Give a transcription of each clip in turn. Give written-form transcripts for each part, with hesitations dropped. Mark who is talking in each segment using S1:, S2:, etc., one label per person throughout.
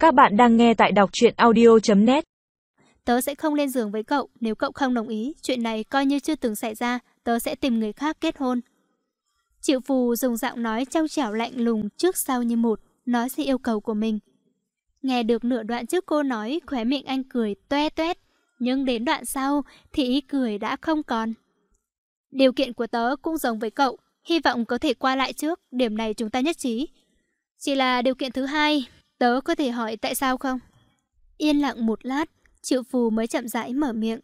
S1: Các bạn đang nghe tại đọc truyện audio.net.
S2: Tớ sẽ không lên giường với cậu, nếu cậu không đồng ý, chuyện này coi như chưa từng xảy ra, tớ sẽ tìm người khác kết hôn. Triệu Phù dùng giọng nói trong trẻo lạnh lùng trước sau như một, nói ra yêu cầu của mình. Nghe được nửa đoạn trước cô nói, khóe miệng anh cười toe toét, nhưng đến đoạn sau thì ý cười đã không còn. Điều kiện của tớ cũng giống với cậu, hy vọng có thể qua lại trước, điểm này chúng ta nhất trí. Chỉ là điều kiện thứ hai, tớ có thể hỏi tại sao không? Yên lặng một lát, Triệu Phù mới chậm rãi mở miệng.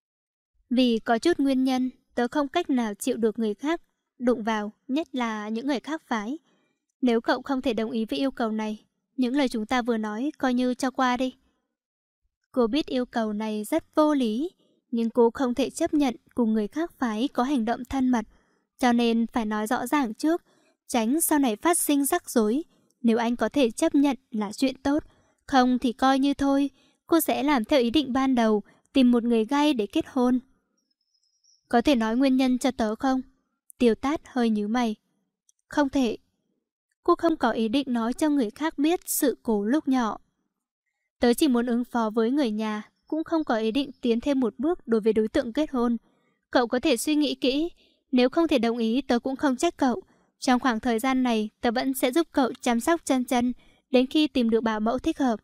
S2: Vì có chút nguyên nhân, tớ không cách nào chịu được người khác đụng vào, nhất là những người khác phái. Nếu cậu không thể đồng ý với yêu cầu này, những lời chúng ta vừa nói coi như cho qua đi. Cô biết yêu cầu này rất vô lý, nhưng cô không thể chấp nhận cùng người khác phái có hành động thân mật, cho nên phải nói rõ ràng trước, tránh sau này phát sinh rắc rối. Nếu anh có thể chấp nhận là chuyện tốt, không thì coi như thôi, cô sẽ làm theo ý định ban đầu, tìm một người gay để kết hôn. Có thể nói nguyên nhân cho tớ không? Tiêu Tát hơi nhíu mày. Không thể. Cô không có ý định nói cho người khác biết sự cố lúc nhỏ. Tớ chỉ muốn ứng phó với người nhà, cũng không có ý định tiến thêm một bước đối với đối tượng kết hôn. Cậu có thể suy nghĩ kỹ, nếu không thể đồng ý tớ cũng không trách cậu. Trong khoảng thời gian này, tớ vẫn sẽ giúp cậu chăm sóc chân chân, đến khi tìm được bảo mẫu thích hợp.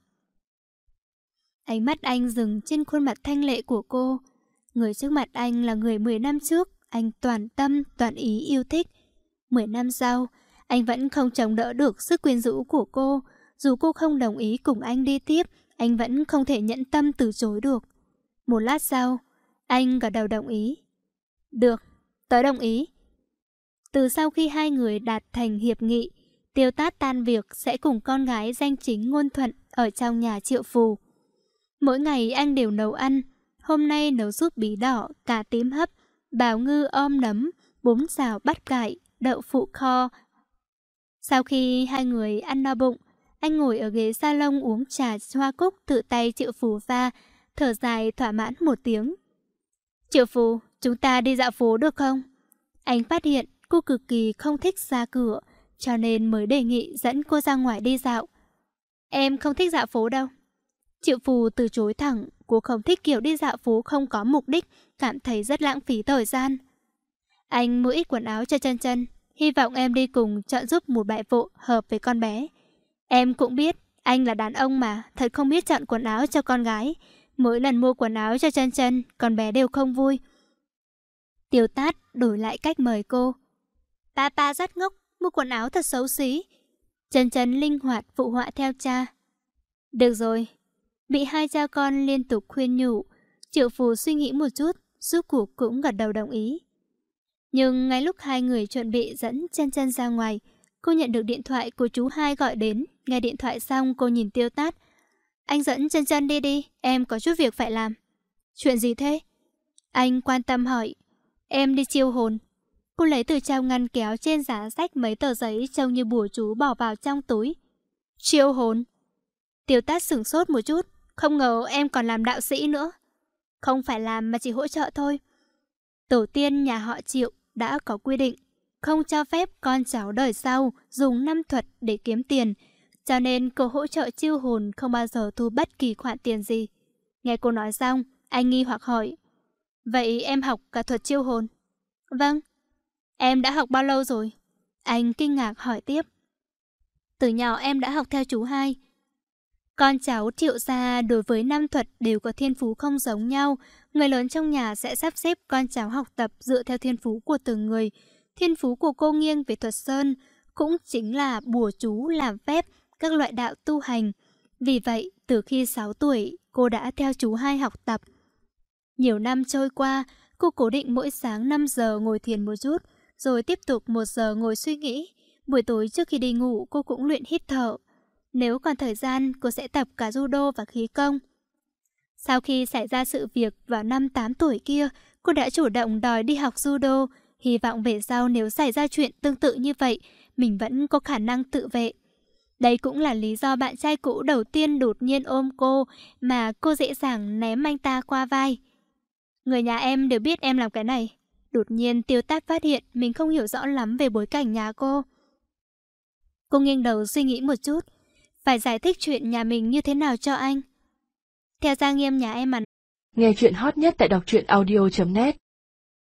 S2: Ánh mắt anh dừng trên khuôn mặt thanh lệ của cô. Người trước mặt anh là người 10 năm trước, anh toàn tâm, toàn ý yêu thích. 10 năm sau, anh vẫn không chống đỡ được sức quyến rũ của cô. Dù cô không đồng ý cùng anh đi tiếp, anh vẫn không thể nhẫn tâm từ chối được. Một lát sau, anh gật đầu đồng ý. Được, tớ đồng ý. Từ sau khi hai người đạt thành hiệp nghị, Tiêu Tát tan việc sẽ cùng con gái danh chính ngôn thuận ở trong nhà Triệu Phù. Mỗi ngày anh đều nấu ăn, hôm nay nấu súp bí đỏ, cà tím hấp, bào ngư om nấm, bún xào bắp cải, đậu phụ kho. Sau khi hai người ăn no bụng, anh ngồi ở ghế salon uống trà hoa cúc tự tay Triệu Phù pha, thở dài thỏa mãn một tiếng. Triệu Phù, chúng ta đi dạo phố được không? Anh phát hiện cô cực kỳ không thích ra cửa, cho nên mới đề nghị dẫn cô ra ngoài đi dạo. Em không thích dạo phố đâu. Triệu Phù từ chối thẳng, cô không thích kiểu đi dạo phố không có mục đích, cảm thấy rất lãng phí thời gian. Anh mua ít quần áo cho chân chân, hy vọng em đi cùng chọn giúp một bại vụ hợp với con bé. Em cũng biết, anh là đàn ông mà, thật không biết chọn quần áo cho con gái. Mỗi lần mua quần áo cho chân chân, con bé đều không vui. Tiêu Tát đổi lại cách mời cô. Papa rất ngốc, mua quần áo thật xấu xí. Chân chân linh hoạt phụ họa theo cha. Được rồi. Bị hai cha con liên tục khuyên nhủ, Triệu Phù suy nghĩ một chút, rốt cuộc cũng gật đầu đồng ý. Nhưng ngay lúc hai người chuẩn bị dẫn chân chân ra ngoài, cô nhận được điện thoại của chú hai gọi đến. Nghe điện thoại xong cô nhìn Tiêu Tát. Anh dẫn chân chân đi đi, em có chút việc phải làm. Chuyện gì thế? Anh quan tâm hỏi. Em đi chiêu hồn. Cô lấy từ trong ngăn kéo trên giá sách mấy tờ giấy trông như bùa chú bỏ vào trong túi. Chiêu hồn? Tiêu Tát sửng sốt một chút, không ngờ em còn làm đạo sĩ nữa. Không phải làm mà chỉ hỗ trợ thôi. Tổ tiên nhà họ Triệu đã có quy định không cho phép con cháu đời sau dùng năm thuật để kiếm tiền, cho nên cô hỗ trợ chiêu hồn không bao giờ thu bất kỳ khoản tiền gì. Nghe cô nói xong, anh nghi hoặc hỏi. Vậy em học cả thuật chiêu hồn? Vâng. Em đã học bao lâu rồi? Anh kinh ngạc hỏi tiếp. Từ nhỏ em đã học theo chú hai. Con cháu Triệu gia đối với năm thuật đều có thiên phú không giống nhau. Người lớn trong nhà sẽ sắp xếp con cháu học tập dựa theo thiên phú của từng người. Thiên phú của cô nghiêng về thuật sơn, cũng chính là bùa chú, làm phép, các loại đạo tu hành. Vì vậy, từ khi 6 tuổi, cô đã theo chú hai học tập. Nhiều năm trôi qua, cô cố định mỗi sáng 5 giờ ngồi thiền một chút, rồi tiếp tục 1 giờ ngồi suy nghĩ. Buổi tối trước khi đi ngủ, cô cũng luyện hít thở. Nếu còn thời gian, cô sẽ tập cả judo và khí công. Sau khi xảy ra sự việc vào năm 8 tuổi kia, cô đã chủ động đòi đi học judo, hy vọng về sau nếu xảy ra chuyện tương tự như vậy, mình vẫn có khả năng tự vệ. Đây cũng là lý do bạn trai cũ đầu tiên đột nhiên ôm cô, mà cô dễ dàng ném anh ta qua vai. Người nhà em đều biết em làm cái này. Đột nhiên Tiêu Tát phát hiện mình không hiểu rõ lắm về bối cảnh nhà cô. Cô nghiêng đầu suy nghĩ một chút. phải giải thích chuyện nhà mình như thế nào cho anh. Theo Gia Nghiêm nhà em mà.
S3: Nghe chuyện hot nhất tại đọc truyện audio.net